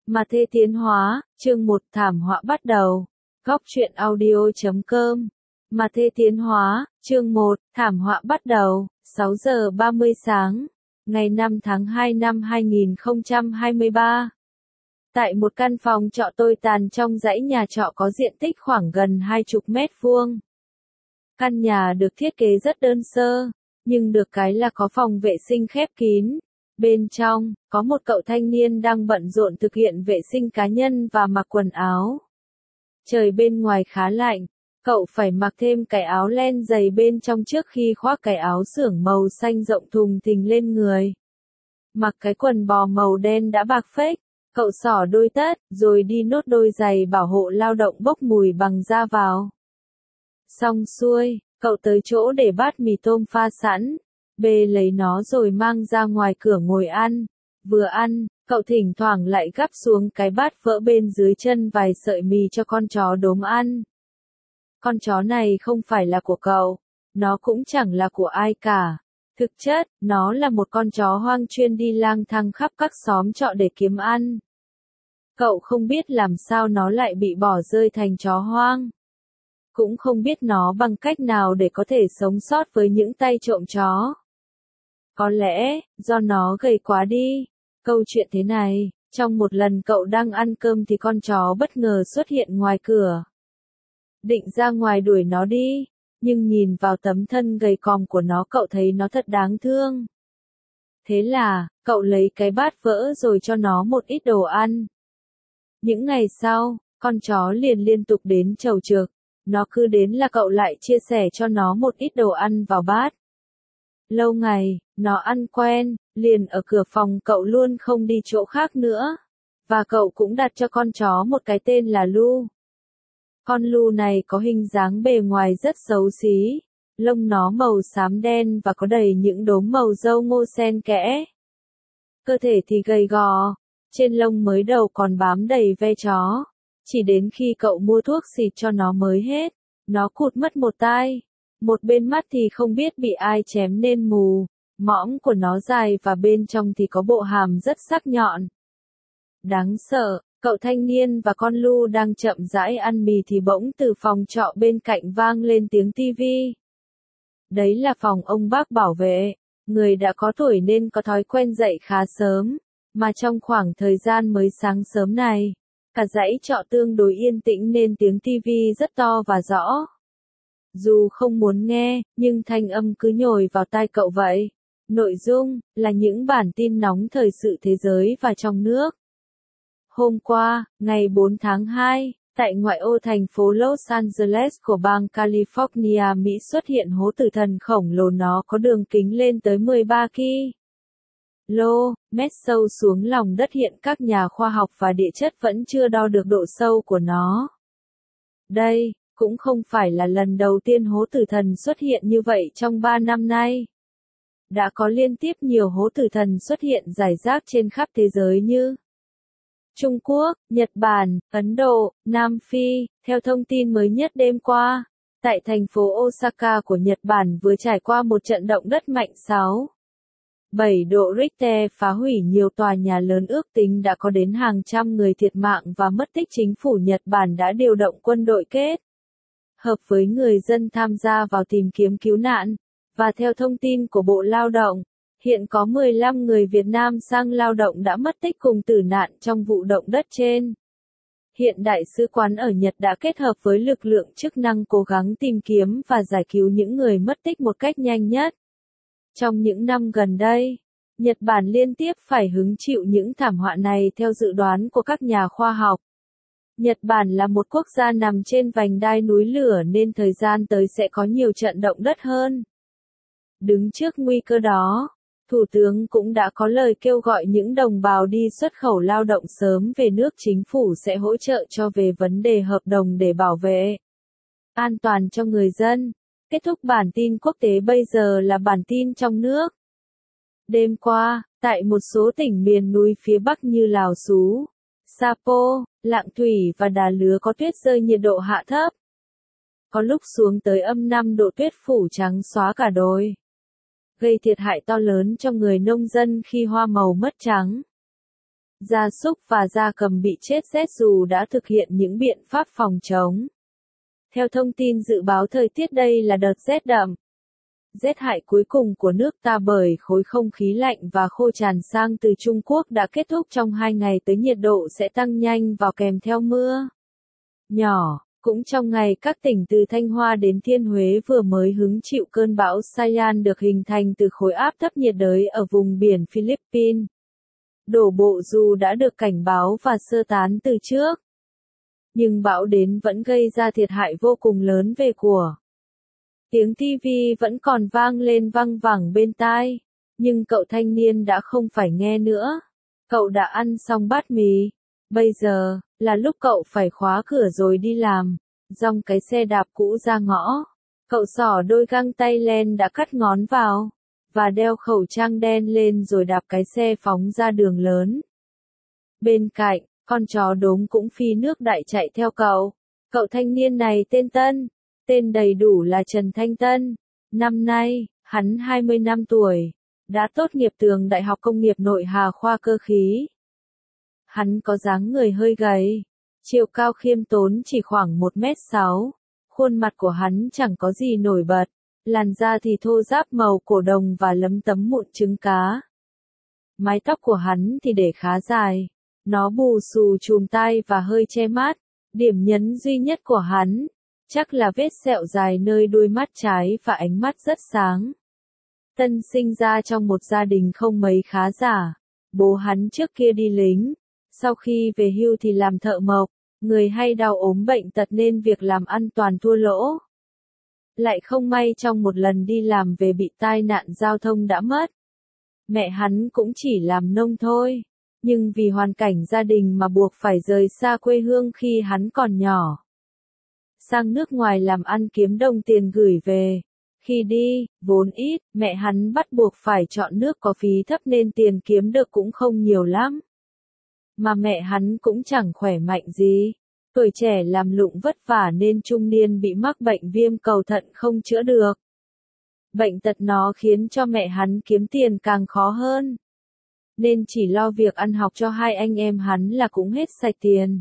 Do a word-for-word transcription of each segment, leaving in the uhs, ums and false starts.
Mà Thê Tiến Hóa, chương một thảm họa bắt đầu. Góc truyện audio chấm com. Mà Thê Tiến Hóa, chương một, thảm họa bắt đầu, sáu giờ ba mươi sáng, ngày năm tháng hai năm hai nghìn không trăm hai mươi ba. Tại một căn phòng trọ tồi tàn trong dãy nhà trọ có diện tích khoảng gần hai chục mét vuông. Căn nhà được thiết kế rất đơn sơ, nhưng được cái là có phòng vệ sinh khép kín. Bên trong, có một cậu thanh niên đang bận rộn thực hiện vệ sinh cá nhân và mặc quần áo. Trời bên ngoài khá lạnh, cậu phải mặc thêm cái áo len dày bên trong trước khi khoác cái áo xưởng màu xanh rộng thùng thình lên người. Mặc cái quần bò màu đen đã bạc phết, cậu xỏ đôi tất, rồi đi nốt đôi giày bảo hộ lao động bốc mùi bằng da vào. Xong xuôi, cậu tới chỗ để bát mì tôm pha sẵn. Bê lấy nó rồi mang ra ngoài cửa ngồi ăn. Vừa ăn, cậu thỉnh thoảng lại gắp xuống cái bát vỡ bên dưới chân vài sợi mì cho con chó đốm ăn. Con chó này không phải là của cậu, nó cũng chẳng là của ai cả. Thực chất, nó là một con chó hoang chuyên đi lang thang khắp các xóm trọ để kiếm ăn. Cậu không biết làm sao nó lại bị bỏ rơi thành chó hoang. Cũng không biết nó bằng cách nào để có thể sống sót với những tay trộm chó. Có lẽ, do nó gầy quá đi. Câu chuyện thế này, trong một lần cậu đang ăn cơm thì con chó bất ngờ xuất hiện ngoài cửa. Định ra ngoài đuổi nó đi, nhưng nhìn vào tấm thân gầy còm của nó cậu thấy nó thật đáng thương. Thế là, cậu lấy cái bát vỡ rồi cho nó một ít đồ ăn. Những ngày sau, con chó liền liên tục đến chầu trực, nó cứ đến là cậu lại chia sẻ cho nó một ít đồ ăn vào bát. Lâu ngày, nó ăn quen, liền ở cửa phòng cậu luôn không đi chỗ khác nữa. Và cậu cũng đặt cho con chó một cái tên là Lu. Con Lu này có hình dáng bề ngoài rất xấu xí. Lông nó màu xám đen và có đầy những đốm màu râu ngô xen kẽ. Cơ thể thì gầy gò, trên lông mới đầu còn bám đầy ve chó. Chỉ đến khi cậu mua thuốc xịt cho nó mới hết, nó cụt mất một tai. Một bên mắt thì không biết bị ai chém nên mù, mõm của nó dài và bên trong thì có bộ hàm rất sắc nhọn. Đáng sợ, cậu thanh niên và con Lu đang chậm rãi ăn mì thì bỗng từ phòng trọ bên cạnh vang lên tiếng tivi. Đấy là phòng ông bác bảo vệ, người đã có tuổi nên có thói quen dậy khá sớm, mà trong khoảng thời gian mới sáng sớm này, cả dãy trọ tương đối yên tĩnh nên tiếng tivi rất to và rõ. Dù không muốn nghe, nhưng thanh âm cứ nhồi vào tai cậu vậy. Nội dung là những bản tin nóng thời sự thế giới và trong nước. Hôm qua, ngày bốn tháng hai, tại ngoại ô thành phố Los Angeles của bang California, Mỹ xuất hiện hố tử thần khổng lồ, nó có đường kính lên tới mười ba ki lô mét sâu xuống lòng đất. Hiện các nhà khoa học và địa chất vẫn chưa đo được độ sâu của nó. Đây cũng không phải là lần đầu tiên hố tử thần xuất hiện như vậy trong ba năm nay. Đã có liên tiếp nhiều hố tử thần xuất hiện rải rác trên khắp thế giới như Trung Quốc, Nhật Bản, Ấn Độ, Nam Phi. Theo thông tin mới nhất đêm qua, tại thành phố Osaka của Nhật Bản vừa trải qua một trận động đất mạnh sáu phẩy bảy độ Richter phá hủy nhiều tòa nhà lớn, ước tính đã có đến hàng trăm người thiệt mạng và mất tích. Chính phủ Nhật Bản đã điều động quân đội kết hợp với người dân tham gia vào tìm kiếm cứu nạn, và theo thông tin của Bộ Lao động, hiện có mười lăm người Việt Nam sang lao động đã mất tích cùng tử nạn trong vụ động đất trên. Hiện Đại sứ quán ở Nhật đã kết hợp với lực lượng chức năng cố gắng tìm kiếm và giải cứu những người mất tích một cách nhanh nhất. Trong những năm gần đây, Nhật Bản liên tiếp phải hứng chịu những thảm họa này theo dự đoán của các nhà khoa học. Nhật Bản là một quốc gia nằm trên vành đai núi lửa nên thời gian tới sẽ có nhiều trận động đất hơn. Đứng trước nguy cơ đó, Thủ tướng cũng đã có lời kêu gọi những đồng bào đi xuất khẩu lao động sớm về nước. Chính phủ sẽ hỗ trợ cho về vấn đề hợp đồng để bảo vệ an toàn cho người dân. Kết thúc bản tin quốc tế, bây giờ là bản tin trong nước. Đêm qua, tại một số tỉnh miền núi phía Bắc như Lào Sú, Sapo, Lạng Thủy và Đà Lứa có tuyết rơi, nhiệt độ hạ thấp. Có lúc xuống tới âm năm độ, tuyết phủ trắng xóa cả đồi. Gây thiệt hại to lớn cho người nông dân khi hoa màu mất trắng. Gia súc và gia cầm bị chết rét dù đã thực hiện những biện pháp phòng chống. Theo thông tin dự báo thời tiết, đây là đợt rét đậm, rét hại cuối cùng của nước ta bởi khối không khí lạnh và khô tràn sang từ Trung Quốc đã kết thúc trong hai ngày tới, nhiệt độ sẽ tăng nhanh vào kèm theo mưa nhỏ. Cũng trong ngày, các tỉnh từ Thanh Hóa đến Thiên Huế vừa mới hứng chịu cơn bão Saiyan được hình thành từ khối áp thấp nhiệt đới ở vùng biển Philippines. Đổ bộ dù đã được cảnh báo và sơ tán từ trước, nhưng bão đến vẫn gây ra thiệt hại vô cùng lớn về của. Tiếng tivi vẫn còn vang lên văng vẳng bên tai, nhưng cậu thanh niên đã không phải nghe nữa. Cậu đã ăn xong bát mì, bây giờ là lúc cậu phải khóa cửa rồi đi làm. Dòng cái xe đạp cũ ra ngõ, cậu xỏ đôi găng tay len đã cắt ngón vào, và đeo khẩu trang đen lên rồi đạp cái xe phóng ra đường lớn. Bên cạnh, con chó đốm cũng phi nước đại chạy theo cậu. Cậu thanh niên này tên Tân, tên đầy đủ là Trần Thanh Tân. Năm nay, hắn hai mươi năm tuổi, đã tốt nghiệp trường Đại học Công nghiệp Nội Hà khoa cơ khí. Hắn có dáng người hơi gầy, chiều cao khiêm tốn chỉ khoảng một mét sáu, khuôn mặt của hắn chẳng có gì nổi bật, làn da thì thô ráp màu cổ đồng và lấm tấm mụn trứng cá. Mái tóc của hắn thì để khá dài, nó bù xù chùm tai và hơi che mắt. Điểm nhấn duy nhất của hắn chắc là vết sẹo dài nơi đuôi mắt trái và ánh mắt rất sáng. Tân sinh ra trong một gia đình không mấy khá giả. Bố hắn trước kia đi lính, sau khi về hưu thì làm thợ mộc, người hay đau ốm bệnh tật nên việc làm ăn toàn thua lỗ. Lại không may trong một lần đi làm về bị tai nạn giao thông đã mất. Mẹ hắn cũng chỉ làm nông thôi, nhưng vì hoàn cảnh gia đình mà buộc phải rời xa quê hương khi hắn còn nhỏ. Sang nước ngoài làm ăn kiếm đồng tiền gửi về. Khi đi, vốn ít, mẹ hắn bắt buộc phải chọn nước có phí thấp nên tiền kiếm được cũng không nhiều lắm. Mà mẹ hắn cũng chẳng khỏe mạnh gì. Tuổi trẻ làm lụng vất vả nên trung niên bị mắc bệnh viêm cầu thận không chữa được. Bệnh tật nó khiến cho mẹ hắn kiếm tiền càng khó hơn. Nên chỉ lo việc ăn học cho hai anh em hắn là cũng hết sạch tiền.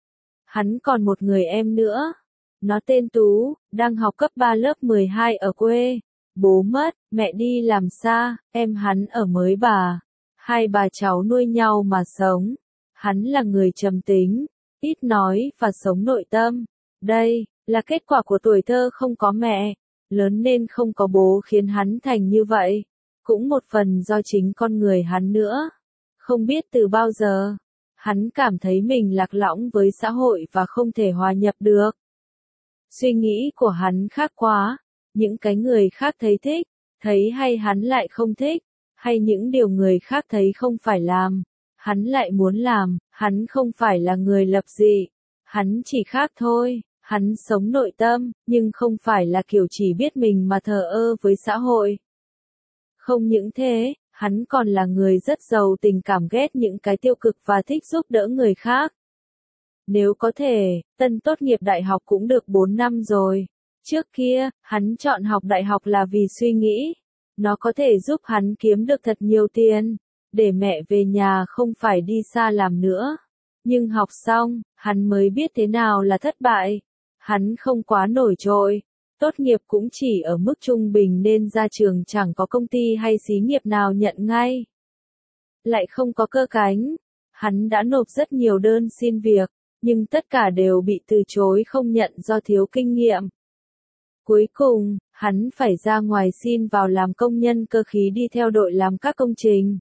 Hắn còn một người em nữa. Nó tên Tú, đang học cấp ba lớp mười hai ở quê. Bố mất, mẹ đi làm xa, em hắn ở mới bà. Hai bà cháu nuôi nhau mà sống. Hắn là người trầm tính, ít nói và sống nội tâm. Đây là kết quả của tuổi thơ không có mẹ, lớn nên không có bố khiến hắn thành như vậy. Cũng một phần do chính con người hắn nữa. Không biết từ bao giờ, hắn cảm thấy mình lạc lõng với xã hội và không thể hòa nhập được. Suy nghĩ của hắn khác quá, những cái người khác thấy thích, thấy hay hắn lại không thích, hay những điều người khác thấy không phải làm, hắn lại muốn làm. Hắn không phải là người lập dị, hắn chỉ khác thôi. Hắn sống nội tâm, nhưng không phải là kiểu chỉ biết mình mà thờ ơ với xã hội. Không những thế, hắn còn là người rất giàu tình cảm, ghét những cái tiêu cực và thích giúp đỡ người khác. Nếu có thể, Tân tốt nghiệp đại học cũng được bốn năm rồi. Trước kia, hắn chọn học đại học là vì suy nghĩ, nó có thể giúp hắn kiếm được thật nhiều tiền, để mẹ về nhà không phải đi xa làm nữa. Nhưng học xong, hắn mới biết thế nào là thất bại. Hắn không quá nổi trội, tốt nghiệp cũng chỉ ở mức trung bình nên ra trường chẳng có công ty hay xí nghiệp nào nhận ngay. Lại không có cơ cánh, hắn đã nộp rất nhiều đơn xin việc, nhưng tất cả đều bị từ chối không nhận do thiếu kinh nghiệm. Cuối cùng, hắn phải ra ngoài xin vào làm công nhân cơ khí đi theo đội làm các công trình.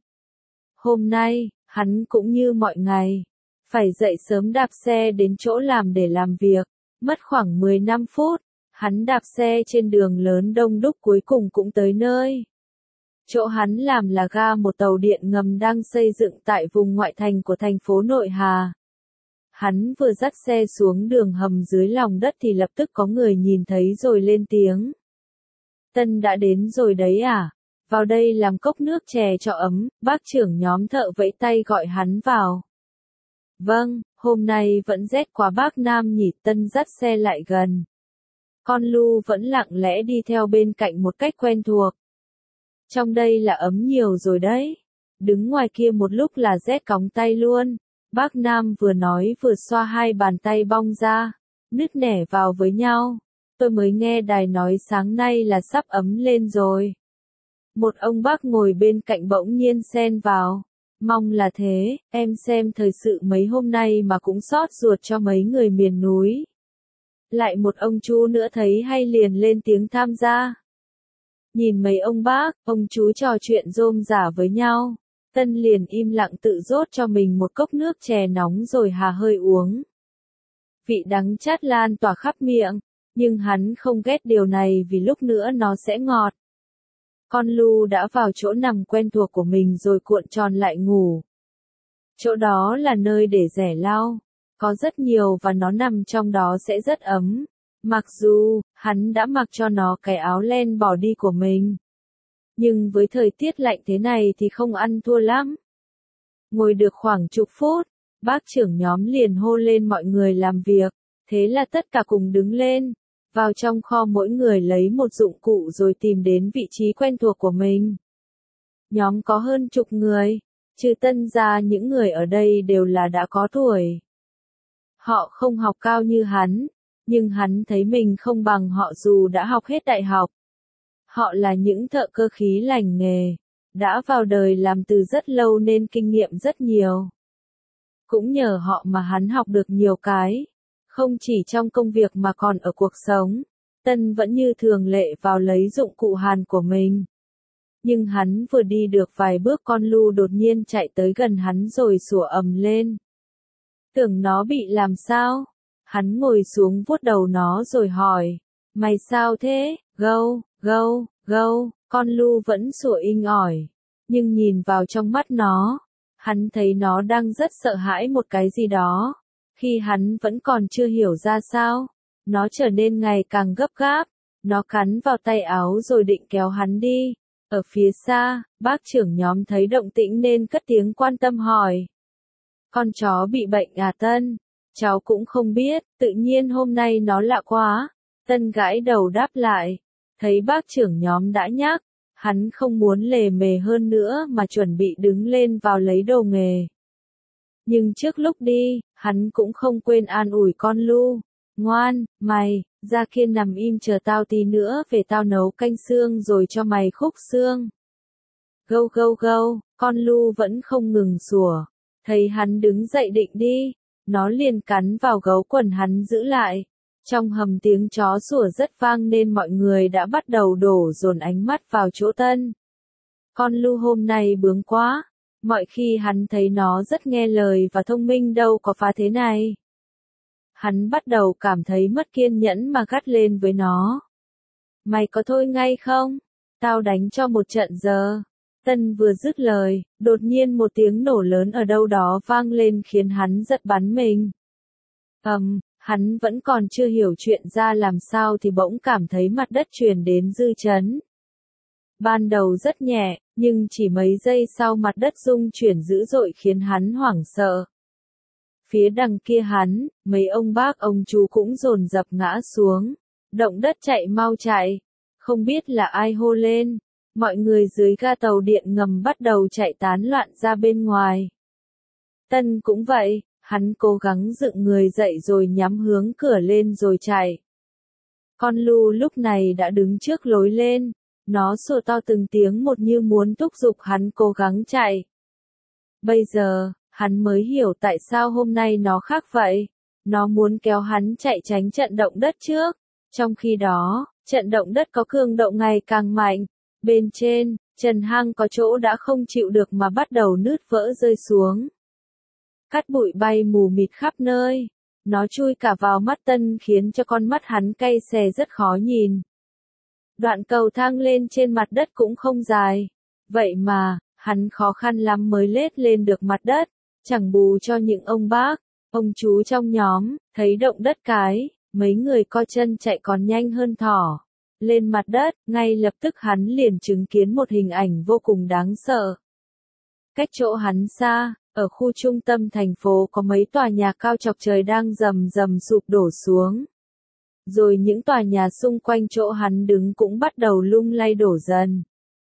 Hôm nay, hắn cũng như mọi ngày, phải dậy sớm đạp xe đến chỗ làm để làm việc. Mất khoảng mười lăm phút, hắn đạp xe trên đường lớn đông đúc cuối cùng cũng tới nơi. Chỗ hắn làm là ga một tàu điện ngầm đang xây dựng tại vùng ngoại thành của thành phố Nội Hà. Hắn vừa dắt xe xuống đường hầm dưới lòng đất thì lập tức có người nhìn thấy rồi lên tiếng. Tân đã đến rồi đấy à? Vào đây làm cốc nước chè cho ấm, bác trưởng nhóm thợ vẫy tay gọi hắn vào. Vâng, hôm nay vẫn rét quá bác Nam nhỉ. Tân dắt xe lại gần. Con Lu vẫn lặng lẽ đi theo bên cạnh một cách quen thuộc. Trong đây là ấm nhiều rồi đấy. đứng ngoài kia một lúc là rét cóng tay luôn. Bác Nam vừa nói vừa xoa hai bàn tay bong ra, nứt nẻ vào với nhau. Tôi mới nghe đài nói sáng nay là sắp ấm lên rồi. Một ông bác ngồi bên cạnh bỗng nhiên xen vào. Mong là thế, em xem thời sự mấy hôm nay mà cũng xót ruột cho mấy người miền núi. Lại một ông chú nữa thấy hay liền lên tiếng tham gia. Nhìn mấy ông bác, ông chú trò chuyện rôm rả với nhau. Tân liền im lặng tự rót cho mình một cốc nước chè nóng rồi hà hơi uống. Vị đắng chát lan tỏa khắp miệng, nhưng hắn không ghét điều này vì lúc nữa nó sẽ ngọt. Con Lu đã vào chỗ nằm quen thuộc của mình rồi cuộn tròn lại ngủ. Chỗ đó là nơi để rẻ lau, có rất nhiều và nó nằm trong đó sẽ rất ấm. Mặc dù, hắn đã mặc cho nó cái áo len bỏ đi của mình. Nhưng với thời tiết lạnh thế này thì không ăn thua lắm. Ngồi được khoảng chục phút, bác trưởng nhóm liền hô lên mọi người làm việc, thế là tất cả cùng đứng lên, vào trong kho mỗi người lấy một dụng cụ rồi tìm đến vị trí quen thuộc của mình. Nhóm có hơn chục người, trừ Tân ra những người ở đây đều là đã có tuổi. Họ không học cao như hắn, nhưng hắn thấy mình không bằng họ dù đã học hết đại học. Họ là những thợ cơ khí lành nghề, đã vào đời làm từ rất lâu nên kinh nghiệm rất nhiều. Cũng nhờ họ mà hắn học được nhiều cái, không chỉ trong công việc mà còn ở cuộc sống. Tân vẫn như thường lệ vào lấy dụng cụ hàn của mình. Nhưng hắn vừa đi được vài bước con Lu đột nhiên chạy tới gần hắn rồi sủa ầm lên. Tưởng nó bị làm sao? Hắn ngồi xuống vuốt đầu nó rồi hỏi. Mày sao thế? Gâu, gâu, gâu, con Lu vẫn sủa inh ỏi. Nhưng nhìn vào trong mắt nó, hắn thấy nó đang rất sợ hãi một cái gì đó. Khi hắn vẫn còn chưa hiểu ra sao, nó trở nên ngày càng gấp gáp. Nó cắn vào tay áo rồi định kéo hắn đi. Ở phía xa, bác trưởng nhóm thấy động tĩnh nên cất tiếng quan tâm hỏi. Con chó bị bệnh à Tân? Cháu cũng không biết, tự nhiên hôm nay nó lạ quá. Tân gãi đầu đáp lại. Thấy bác trưởng nhóm đã nhắc, hắn không muốn lề mề hơn nữa mà chuẩn bị đứng lên vào lấy đồ nghề. Nhưng trước lúc đi, hắn cũng không quên an ủi con Lu. Ngoan, mày, ra kia nằm im chờ tao tí nữa về tao nấu canh xương rồi cho mày khúc xương. Gâu gâu gâu, con Lu vẫn không ngừng sủa. Thấy hắn đứng dậy định đi, nó liền cắn vào gấu quần hắn giữ lại. Trong hầm tiếng chó sủa rất vang nên mọi người đã bắt đầu đổ dồn ánh mắt vào chỗ Tân. Con Lu hôm nay bướng quá, mọi khi hắn thấy nó rất nghe lời và thông minh đâu có phá thế này. Hắn bắt đầu cảm thấy mất kiên nhẫn mà gắt lên với nó. Mày có thôi ngay không? Tao đánh cho một trận giờ. Tân vừa dứt lời, đột nhiên một tiếng nổ lớn ở đâu đó vang lên khiến hắn giật bắn mình. Ầm, um, hắn vẫn còn chưa hiểu chuyện ra làm sao thì bỗng cảm thấy mặt đất truyền đến dư chấn. Ban đầu rất nhẹ, nhưng chỉ mấy giây sau mặt đất rung chuyển dữ dội khiến hắn hoảng sợ. Phía đằng kia hắn, mấy ông bác ông chú cũng dồn dập ngã xuống. Động đất chạy mau chạy. Không biết là ai hô lên. Mọi người dưới ga tàu điện ngầm bắt đầu chạy tán loạn ra bên ngoài. Tân cũng vậy, hắn cố gắng dựng người dậy rồi nhắm hướng cửa lên rồi chạy. Con Lu lúc này đã đứng trước lối lên. Nó sủa to từng tiếng một như muốn thúc giục hắn cố gắng chạy. Bây giờ, hắn mới hiểu tại sao hôm nay nó khác vậy. Nó muốn kéo hắn chạy tránh trận động đất trước. Trong khi đó, trận động đất có cường độ ngày càng mạnh. Bên trên, trần hang có chỗ đã không chịu được mà bắt đầu nứt vỡ rơi xuống. Cát bụi bay mù mịt khắp nơi. Nó chui cả vào mắt Tân khiến cho con mắt hắn cay xè rất khó nhìn. Đoạn cầu thang lên trên mặt đất cũng không dài. Vậy mà, hắn khó khăn lắm mới lết lên được mặt đất. Chẳng bù cho những ông bác, ông chú trong nhóm, thấy động đất cái, mấy người co chân chạy còn nhanh hơn thỏ. Lên mặt đất, ngay lập tức hắn liền chứng kiến một hình ảnh vô cùng đáng sợ. Cách chỗ hắn xa, ở khu trung tâm thành phố có mấy tòa nhà cao chọc trời đang rầm rầm sụp đổ xuống. Rồi những tòa nhà xung quanh chỗ hắn đứng cũng bắt đầu lung lay đổ dần.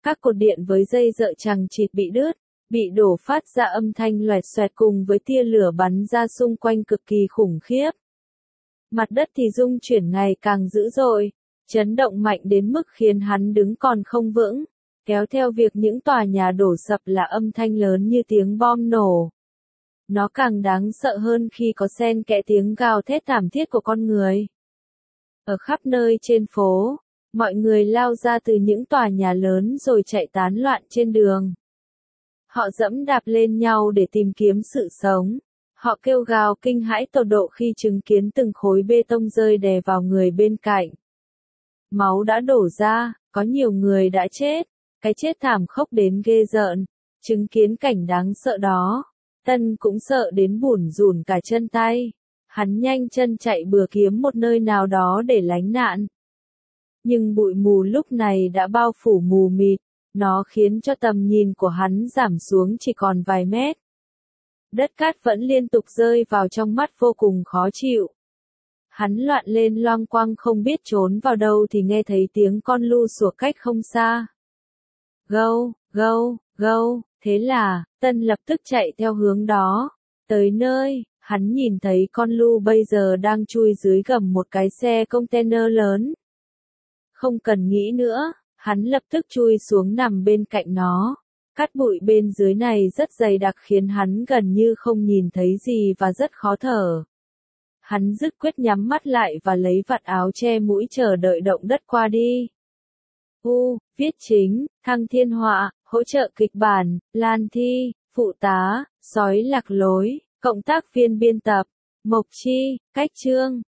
Các cột điện với dây dợ chằng chịt bị đứt, bị đổ phát ra âm thanh loẹt xoẹt cùng với tia lửa bắn ra xung quanh cực kỳ khủng khiếp. Mặt đất thì rung chuyển ngày càng dữ dội, chấn động mạnh đến mức khiến hắn đứng còn không vững, kéo theo việc những tòa nhà đổ sập là âm thanh lớn như tiếng bom nổ. Nó càng đáng sợ hơn khi có xen kẽ tiếng gào thét thảm thiết của con người. Ở khắp nơi trên phố, mọi người lao ra từ những tòa nhà lớn rồi chạy tán loạn trên đường. Họ dẫm đạp lên nhau để tìm kiếm sự sống. Họ kêu gào kinh hãi tột độ khi chứng kiến từng khối bê tông rơi đè vào người bên cạnh. Máu đã đổ ra, có nhiều người đã chết, cái chết thảm khốc đến ghê rợn. Chứng kiến cảnh đáng sợ đó, Tân cũng sợ đến bủn rủn cả chân tay. Hắn nhanh chân chạy bừa kiếm một nơi nào đó để lánh nạn. Nhưng bụi mù lúc này đã bao phủ mù mịt, nó khiến cho tầm nhìn của hắn giảm xuống chỉ còn vài mét. Đất cát vẫn liên tục rơi vào trong mắt vô cùng khó chịu. Hắn loạn lên loang quang không biết trốn vào đâu thì nghe thấy tiếng con lu sủa cách không xa. Gâu, gâu, gâu, thế là, Tân lập tức chạy theo hướng đó. Tới nơi, hắn nhìn thấy con lu bây giờ đang chui dưới gầm một cái xe container lớn. Không cần nghĩ nữa, hắn lập tức chui xuống nằm bên cạnh nó. Cát bụi bên dưới này rất dày đặc khiến hắn gần như không nhìn thấy gì và rất khó thở. Hắn dứt quyết nhắm mắt lại và lấy vạt áo che mũi chờ đợi động đất qua đi. U, viết chính, Thăng Thiên Họa, hỗ trợ kịch bản, Lan Thi, phụ tá, sói lạc lối, cộng tác viên biên tập, Mộc Chi, cách chương.